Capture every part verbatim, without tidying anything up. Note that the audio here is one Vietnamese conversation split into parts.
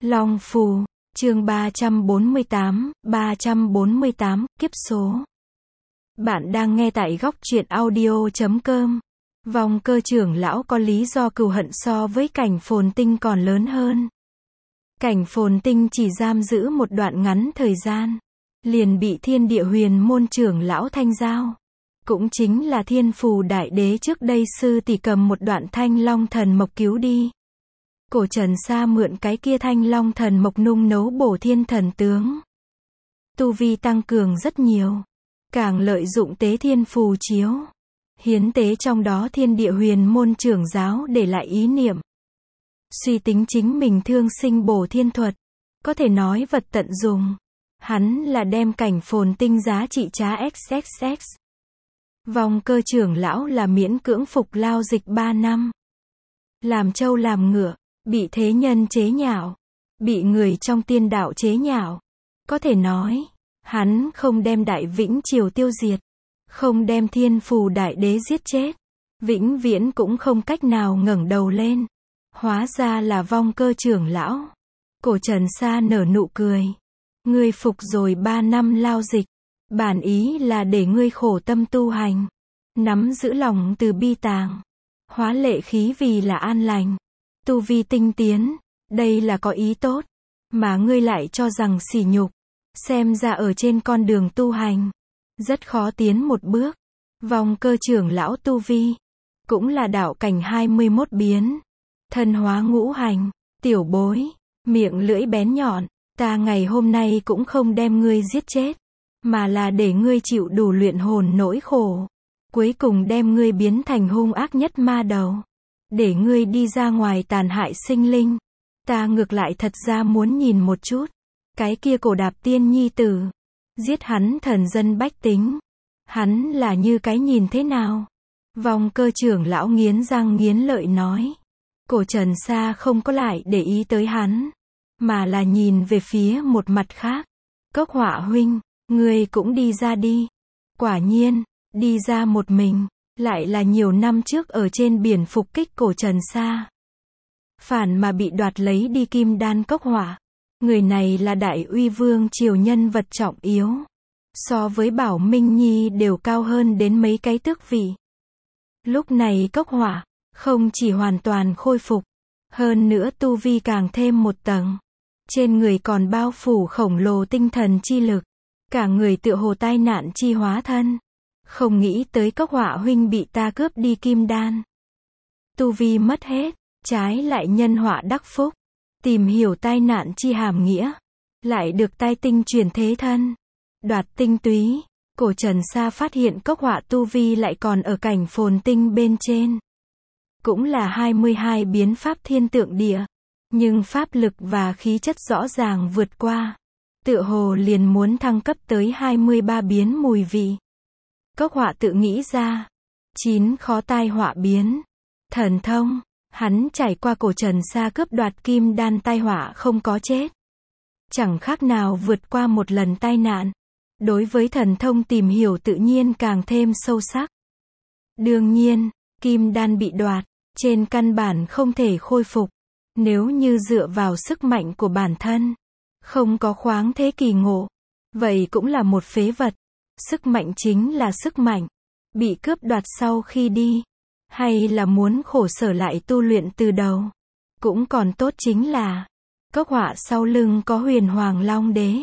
Long Phù, chương ba trăm bốn mươi tám, ba trăm bốn mươi tám, kiếp số. Bạn đang nghe tại góc truyện audio chấm com. Vong Cơ trưởng lão có lý do cừu hận so với Cảnh Phồn Tinh còn lớn hơn. Cảnh Phồn Tinh chỉ giam giữ một đoạn ngắn thời gian, liền bị Thiên Địa Huyền môn trưởng lão Thanh Giao, cũng chính là Thiên Phù Đại Đế trước đây sư tỷ cầm một đoạn Thanh Long Thần Mộc cứu đi. Cổ Trần Sa mượn cái kia Thanh Long Thần Mộc nung nấu bổ thiên thần tướng, tu vi tăng cường rất nhiều, càng lợi dụng tế thiên phù chiếu, hiến tế trong đó Thiên Địa Huyền môn trưởng giáo để lại ý niệm, suy tính chính mình thương sinh bổ thiên thuật, có thể nói vật tận dùng. Hắn là đem Cảnh Phồn Tinh giá trị trá xx xx. Vong Cơ trưởng lão là miễn cưỡng phục lao dịch ba năm. Làm trâu làm ngựa, bị thế nhân chế nhạo, bị người trong tiên đạo chế nhạo. Có thể nói, hắn không đem Đại Vĩnh Triều tiêu diệt, không đem Thiên Phù Đại Đế giết chết, vĩnh viễn cũng không cách nào ngẩng đầu lên. Hóa ra là Vong Cơ trưởng lão. Cổ Trần Sa nở nụ cười. Ngươi phục rồi ba năm lao dịch, bản ý là để ngươi khổ tâm tu hành, nắm giữ lòng từ bi tàng, hóa lệ khí vì là an lành, tu vi tinh tiến, đây là có ý tốt, mà ngươi lại cho rằng sỉ nhục, xem ra ở trên con đường tu hành, rất khó tiến một bước. Vong Cơ trưởng lão tu vi, cũng là đạo cảnh hai mươi mốt biến, thân hóa ngũ hành, tiểu bối, miệng lưỡi bén nhọn. Ta ngày hôm nay cũng không đem ngươi giết chết, mà là để ngươi chịu đủ luyện hồn nỗi khổ, cuối cùng đem ngươi biến thành hung ác nhất ma đầu, để ngươi đi ra ngoài tàn hại sinh linh. Ta ngược lại thật ra muốn nhìn một chút, cái kia Cổ Đạp Tiên nhi tử, giết hắn thần dân bách tính, hắn là như cái nhìn thế nào? Vong Cơ trưởng lão nghiến răng nghiến lợi nói. Cổ Trần Sa không có lại để ý tới hắn, mà là nhìn về phía một mặt khác. Cốc Họa huynh, ngươi cũng đi ra đi. Quả nhiên, đi ra một mình, lại là nhiều năm trước ở trên biển phục kích Cổ Trần Sa. Phản mà bị đoạt lấy đi kim đan Cốc Họa. Người này là Đại Uy Vương triều nhân vật trọng yếu. So với Bảo Minh Nhi đều cao hơn đến mấy cái tước vị. Lúc này Cốc Họa, không chỉ hoàn toàn khôi phục, hơn nữa tu vi càng thêm một tầng. Trên người còn bao phủ khổng lồ tinh thần chi lực, cả người tựa hồ tai nạn chi hóa thân. Không nghĩ tới Cốc Họa huynh bị ta cướp đi kim đan, tu vi mất hết, trái lại nhân họa đắc phúc, tìm hiểu tai nạn chi hàm nghĩa, lại được tai tinh chuyển thế thân, đoạt tinh túy. Cổ Trần Sa phát hiện Cốc Họa tu vi lại còn ở Cảnh Phồn Tinh bên trên, cũng là hai mươi hai biến pháp thiên tượng địa. Nhưng pháp lực và khí chất rõ ràng vượt qua, tựa hồ liền muốn thăng cấp tới hai mươi ba biến mùi vị. Cốc Họa tự nghĩ ra, chín khó tai họa biến, thần thông, hắn trải qua Cổ Trần Sa cướp đoạt kim đan tai họa không có chết. Chẳng khác nào vượt qua một lần tai nạn, đối với thần thông tìm hiểu tự nhiên càng thêm sâu sắc. Đương nhiên, kim đan bị đoạt, trên căn bản không thể khôi phục. Nếu như dựa vào sức mạnh của bản thân, không có khoáng thế kỳ ngộ, vậy cũng là một phế vật. Sức mạnh chính là sức mạnh, bị cướp đoạt sau khi đi, hay là muốn khổ sở lại tu luyện từ đầu. Cũng còn tốt chính là, Cốc Họa sau lưng có Huyền Hoàng Long Đế,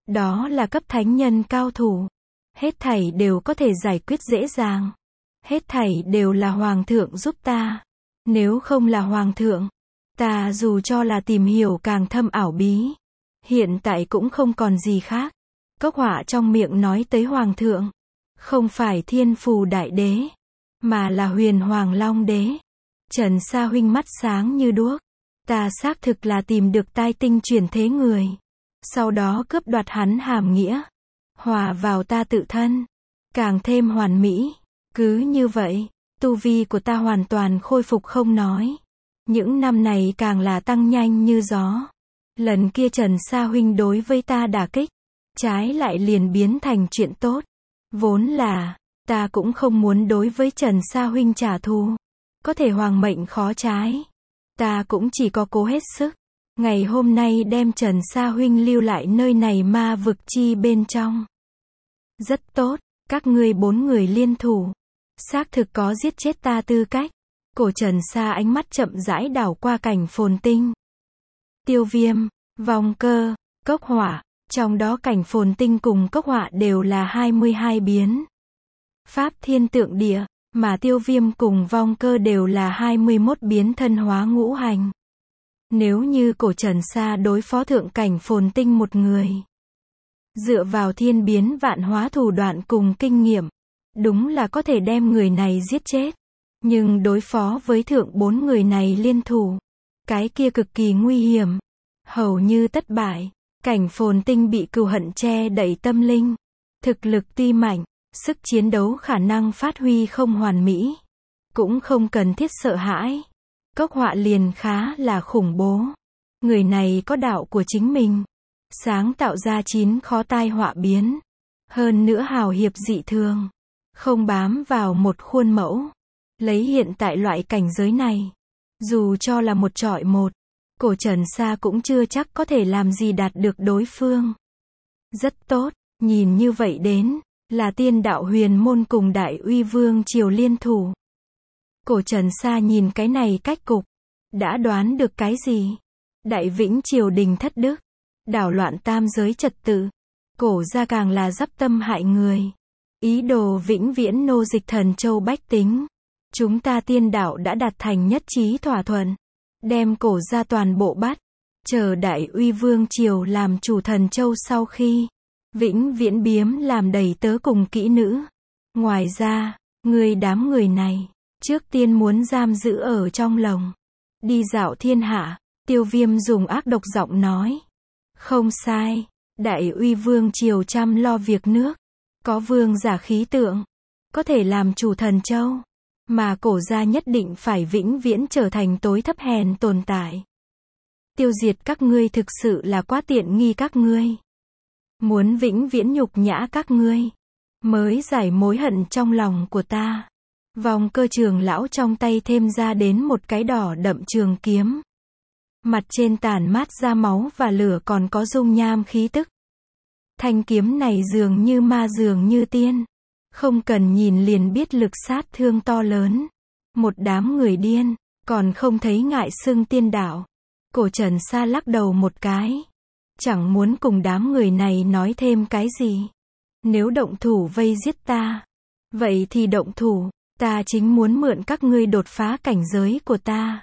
đó là cấp thánh nhân cao thủ, hết thảy đều có thể giải quyết dễ dàng, hết thảy đều là Hoàng thượng giúp ta, nếu không là Hoàng thượng, ta dù cho là tìm hiểu càng thâm ảo bí, hiện tại cũng không còn gì khác. Cốc Họa trong miệng nói tới Hoàng thượng, không phải Thiên Phù Đại Đế, mà là Huyền Hoàng Long Đế. Trần Sa huynh mắt sáng như đuốc, ta xác thực là tìm được tai tinh chuyển thế người, sau đó cướp đoạt hắn hàm nghĩa, hòa vào ta tự thân, càng thêm hoàn mỹ. Cứ như vậy, tu vi của ta hoàn toàn khôi phục không nói, những năm này càng là tăng nhanh như gió. Lần kia Trần Sa huynh đối với ta đả kích, trái lại liền biến thành chuyện tốt. Vốn là, ta cũng không muốn đối với Trần Sa huynh trả thù, có thể hoàng mệnh khó trái, ta cũng chỉ có cố hết sức, Ngày hôm nay đem Trần Sa huynh lưu lại nơi này ma vực chi bên trong. Rất tốt, các ngươi bốn người liên thủ. Xác thực có giết chết ta tư cách. Cổ Trần Sa ánh mắt chậm rãi đảo qua cảnh phồn tinh. Tiêu viêm, vong cơ, cốc hỏa, trong đó cảnh phồn tinh cùng cốc hỏa đều là hai mươi hai biến. Pháp thiên tượng địa, mà tiêu viêm cùng vong cơ đều là hai mươi mốt biến thân hóa ngũ hành. Nếu như cổ Trần Sa đối phó thượng cảnh phồn tinh một người, dựa vào thiên biến vạn hóa thủ đoạn cùng kinh nghiệm, đúng là có thể đem người này giết chết. Nhưng đối phó với thượng bốn người này liên thủ, cái kia cực kỳ nguy hiểm, hầu như thất bại. Cảnh phồn tinh bị cừu hận che đậy tâm linh, thực lực tuy mạnh, sức chiến đấu khả năng phát huy không hoàn mỹ, cũng không cần thiết sợ hãi. Cốc họa liền khá là khủng bố. Người này có đạo của chính mình, sáng tạo ra chín khó tai họa biến, hơn nữa hào hiệp dị thường, không bám vào một khuôn mẫu. Lấy hiện tại loại cảnh giới này, dù cho là một chọi một, cổ Trần Sa cũng chưa chắc có thể làm gì đạt được đối phương. Rất tốt, nhìn như vậy đến, là tiên đạo huyền môn cùng đại uy vương triều liên thủ. Cổ Trần Sa nhìn cái này cách cục, đã đoán được cái gì? Đại Vĩnh triều đình thất đức, đảo loạn tam giới trật tự, cổ gia càng là dắp tâm hại người, ý đồ vĩnh viễn nô dịch Thần Châu bách tính. Chúng ta tiên đạo đã đạt thành nhất trí thỏa thuận, đem cổ gia toàn bộ bắt, chờ đại uy vương triều làm chủ Thần Châu sau khi vĩnh viễn biếm làm đầy tớ cùng kỹ nữ. Ngoài ra, người đám người này, trước tiên muốn giam giữ ở trong lồng, đi dạo thiên hạ. Tiêu viêm dùng ác độc giọng nói. Không sai, đại uy vương triều chăm lo việc nước, có vương giả khí tượng, có thể làm chủ Thần Châu, mà cổ gia nhất định phải vĩnh viễn trở thành tối thấp hèn tồn tại. Tiêu diệt các ngươi thực sự là quá tiện nghi các ngươi. Muốn vĩnh viễn nhục nhã các ngươi, mới giải mối hận trong lòng của ta. Vòng cơ trường lão trong tay thêm ra đến một cái đỏ đậm trường kiếm. Mặt trên tản mát ra máu và lửa còn có dung nham khí tức. Thanh kiếm này dường như ma dường như tiên. Không cần nhìn liền biết lực sát thương to lớn. Một đám người điên, còn không thấy ngại xưng tiên đạo. Cổ Trần Sa lắc đầu một cái. Chẳng muốn cùng đám người này nói thêm cái gì. Nếu động thủ vây giết ta, vậy thì động thủ, ta chính muốn mượn các ngươi đột phá cảnh giới của ta.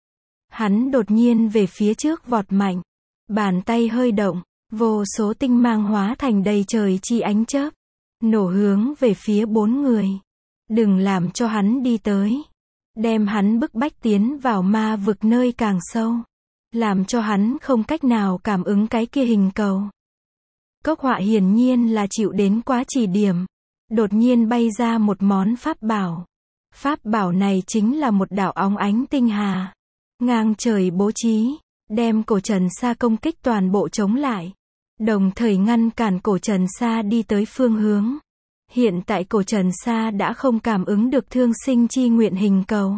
Hắn đột nhiên về phía trước vọt mạnh, bàn tay hơi động, vô số tinh mang hóa thành đầy trời chi ánh chớp, nổ hướng về phía bốn người. Đừng làm cho hắn đi tới, đem hắn bức bách tiến vào ma vực nơi càng sâu, làm cho hắn không cách nào cảm ứng cái kia hình cầu. Cốc họa hiển nhiên là chịu đến quá chỉ điểm, đột nhiên bay ra một món pháp bảo. Pháp bảo này chính là một đạo óng ánh tinh hà, ngang trời bố trí, đem cổ Trần Sa công kích toàn bộ chống lại, đồng thời ngăn cản cổ Trần Sa đi tới phương hướng. Hiện tại cổ Trần Sa đã không cảm ứng được thương sinh chi nguyện hình cầu.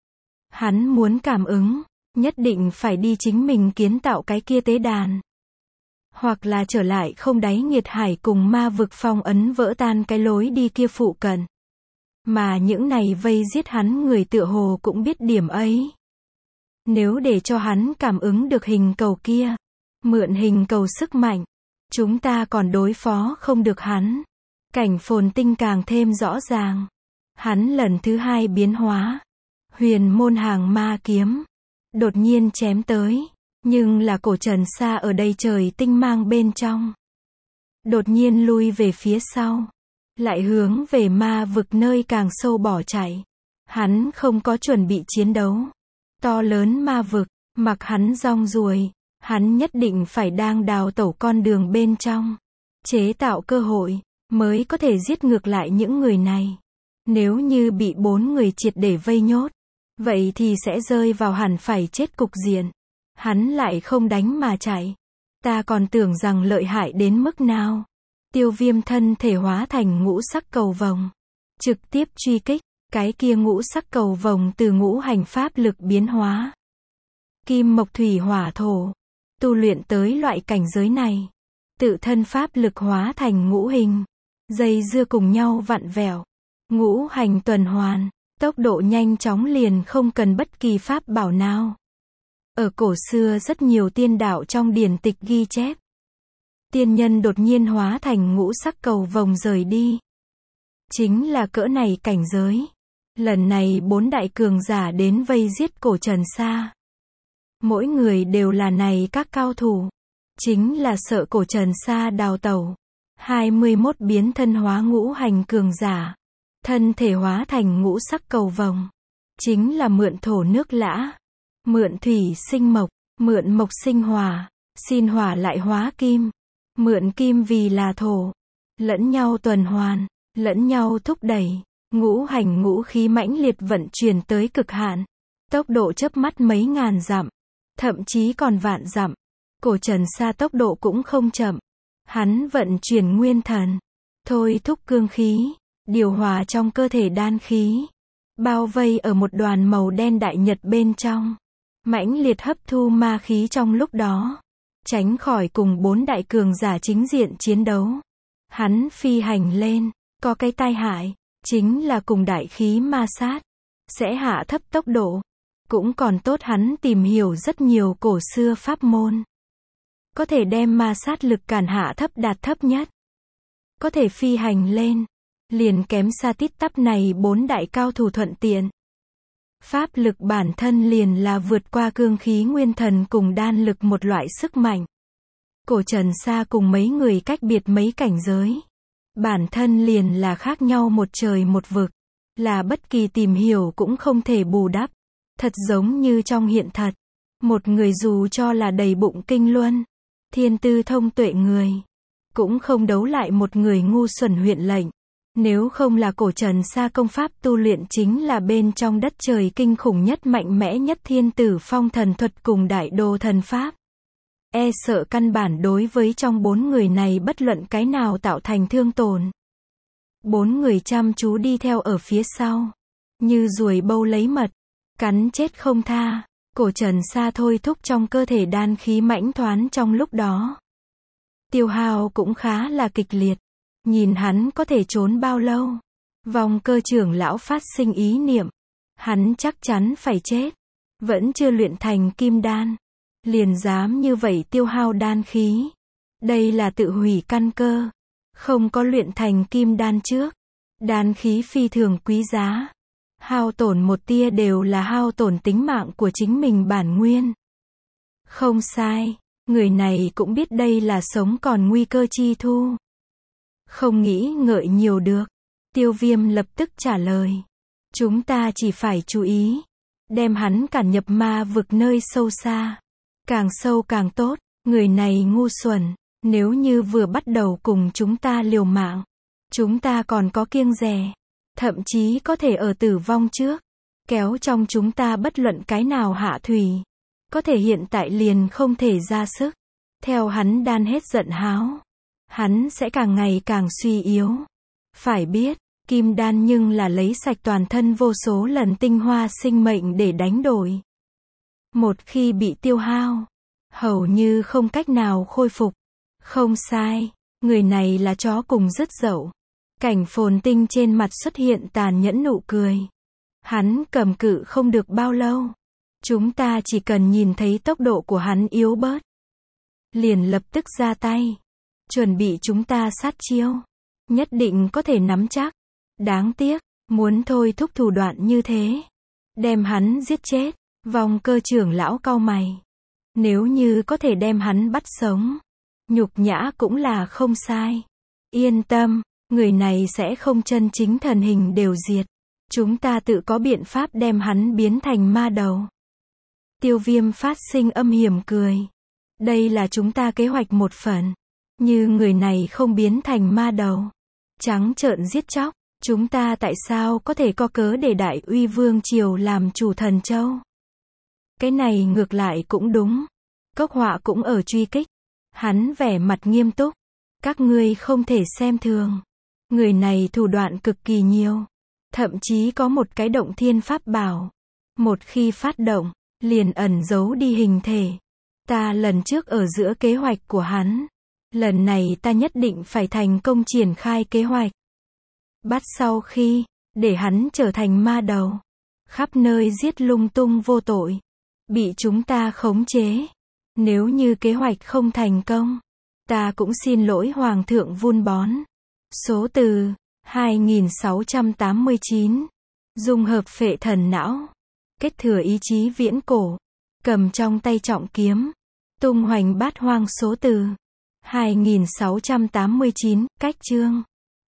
Hắn muốn cảm ứng, nhất định phải đi chính mình kiến tạo cái kia tế đàn. Hoặc là trở lại không đáy nghiệt hải cùng ma vực phong ấn vỡ tan cái lối đi kia phụ cận. Mà những này vây giết hắn người tựa hồ cũng biết điểm ấy. Nếu để cho hắn cảm ứng được hình cầu kia, mượn hình cầu sức mạnh, chúng ta còn đối phó không được hắn. Cảnh phồn tinh càng thêm rõ ràng. Hắn lần thứ hai biến hóa. Huyền môn hàng ma kiếm. Đột nhiên chém tới. Nhưng là cổ Trần Sa ở đây trời tinh mang bên trong. Đột nhiên lui về phía sau. Lại hướng về ma vực nơi càng sâu bỏ chạy. Hắn không có chuẩn bị chiến đấu. To lớn ma vực, mặc hắn rong ruổi. Hắn nhất định phải đang đào tẩu con đường bên trong. Chế tạo cơ hội, mới có thể giết ngược lại những người này. Nếu như bị bốn người triệt để vây nhốt, vậy thì sẽ rơi vào hẳn phải chết cục diện. Hắn lại không đánh mà chạy. Ta còn tưởng rằng lợi hại đến mức nào. Tiêu viêm thân thể hóa thành ngũ sắc cầu vồng. Trực tiếp truy kích, cái kia ngũ sắc cầu vồng từ ngũ hành pháp lực biến hóa. Kim mộc thủy hỏa thổ, tu luyện tới loại cảnh giới này. Tự thân pháp lực hóa thành ngũ hình, dây dưa cùng nhau vặn vẹo, ngũ hành tuần hoàn, tốc độ nhanh chóng liền không cần bất kỳ pháp bảo nào. Ở cổ xưa rất nhiều tiên đạo trong điển tịch ghi chép. Tiên nhân đột nhiên hóa thành ngũ sắc cầu vồng rời đi. Chính là cỡ này cảnh giới. Lần này bốn đại cường giả đến vây giết cổ Trần Sa. Mỗi người đều là này các cao thủ. Chính là sợ cổ Trần Sa đào tẩu. hai mươi mốt biến thân hóa ngũ hành cường giả. Thân thể hóa thành ngũ sắc cầu vồng. Chính là mượn thổ nước lã. Mượn thủy sinh mộc. Mượn mộc sinh hỏa. Xin hỏa lại hóa kim. Mượn kim vì là thổ. Lẫn nhau tuần hoàn. Lẫn nhau thúc đẩy. Ngũ hành ngũ khí mãnh liệt vận chuyển tới cực hạn. Tốc độ chớp mắt mấy ngàn dặm. Thậm chí còn vạn dặm. Cổ Trần Sa tốc độ cũng không chậm. Hắn vận chuyển nguyên thần. Thôi thúc cương khí. Điều hòa trong cơ thể đan khí. Bao vây ở một đoàn màu đen đại nhật bên trong. Mãnh liệt hấp thu ma khí trong lúc đó. Tránh khỏi cùng bốn đại cường giả chính diện chiến đấu. Hắn phi hành lên. Có cái tai hại. Chính là cùng đại khí ma sát. Sẽ hạ thấp tốc độ. Cũng còn tốt hắn tìm hiểu rất nhiều cổ xưa pháp môn. Có thể đem ma sát lực cản hạ thấp đạt thấp nhất. Có thể phi hành lên. Liền kém xa tít tắp này bốn đại cao thủ thuận tiện. Pháp lực bản thân liền là vượt qua cương khí nguyên thần cùng đan lực một loại sức mạnh. Cổ Trần Sa cùng mấy người cách biệt mấy cảnh giới. Bản thân liền là khác nhau một trời một vực. Là bất kỳ tìm hiểu cũng không thể bù đắp. Thật giống như trong hiện thật. Một người dù cho là đầy bụng kinh luân. Thiên tư thông tuệ người. Cũng không đấu lại một người ngu xuẩn huyện lệnh. Nếu không là cổ Trần Sa công pháp tu luyện chính là bên trong đất trời kinh khủng nhất mạnh mẽ nhất thiên tử phong thần thuật cùng đại đồ thần pháp. E sợ căn bản đối với trong bốn người này bất luận cái nào tạo thành thương tổn. Bốn người chăm chú đi theo ở phía sau. Như ruồi bâu lấy mật. Cắn chết không tha. Cổ Trần Sa thôi thúc trong cơ thể đan khí mãnh thoán trong lúc đó. Tiêu hao cũng khá là kịch liệt. Nhìn hắn có thể trốn bao lâu. Vòng cơ trưởng lão phát sinh ý niệm. Hắn chắc chắn phải chết. Vẫn chưa luyện thành kim đan. Liền dám như vậy tiêu hao đan khí. Đây là tự hủy căn cơ. Không có luyện thành kim đan trước. Đan khí phi thường quý giá. Hao tổn một tia đều là hao tổn tính mạng của chính mình bản nguyên. Không sai. Người này cũng biết đây là sống còn nguy cơ chi thu. Không nghĩ ngợi nhiều được. Tiêu Viêm lập tức trả lời. Chúng ta chỉ phải chú ý. Đem hắn cản nhập ma vực nơi sâu xa. Càng sâu càng tốt. Người này ngu xuẩn. Nếu như vừa bắt đầu cùng chúng ta liều mạng. Chúng ta còn có kiêng dè. Thậm chí có thể ở tử vong trước. Kéo trong chúng ta bất luận cái nào hạ thủy. Có thể hiện tại liền không thể ra sức. Theo hắn đan hết giận háo. Hắn sẽ càng ngày càng suy yếu. Phải biết, kim đan nhưng là lấy sạch toàn thân vô số lần tinh hoa sinh mệnh để đánh đổi. Một khi bị tiêu hao, hầu như không cách nào khôi phục. Không sai, người này là chó cùng rứt dậu. Cảnh Phồn Tinh trên mặt xuất hiện tàn nhẫn nụ cười. Hắn cầm cự không được bao lâu. Chúng ta chỉ cần nhìn thấy tốc độ của hắn yếu bớt. Liền lập tức ra tay. Chuẩn bị chúng ta sát chiêu. Nhất định có thể nắm chắc. Đáng tiếc, muốn thôi thúc thủ đoạn như thế. Đem hắn giết chết. Vòng cơ trưởng lão cau mày. Nếu như có thể đem hắn bắt sống. Nhục nhã cũng là không sai. Yên tâm, người này sẽ không chân chính thần hình đều diệt. Chúng ta tự có biện pháp đem hắn biến thành ma đầu. Tiêu Viêm phát sinh âm hiểm cười. Đây là chúng ta kế hoạch một phần. Như người này không biến thành ma đầu. Trắng trợn giết chóc. Chúng ta tại sao có thể có cớ để Đại Uy Vương Triều làm chủ Thần Châu? Cái này ngược lại cũng đúng. Cốc Họa cũng ở truy kích. Hắn vẻ mặt nghiêm túc. Các ngươi không thể xem thường. Người này thủ đoạn cực kỳ nhiều. Thậm chí có một cái động thiên pháp bảo. Một khi phát động, liền ẩn giấu đi hình thể. Ta lần trước ở giữa kế hoạch của hắn. Lần này ta nhất định phải thành công triển khai kế hoạch. Bắt sau khi, để hắn trở thành ma đầu. Khắp nơi giết lung tung vô tội. Bị chúng ta khống chế. Nếu như kế hoạch không thành công, ta cũng xin lỗi Hoàng thượng vun bón. Số từ hai nghìn sáu trăm tám mươi chín. Dung hợp phệ thần não. Kết thừa ý chí viễn cổ. Cầm trong tay trọng kiếm. Tung hoành bát hoang số từ hai nghìn sáu trăm tám mươi chín. Cách chương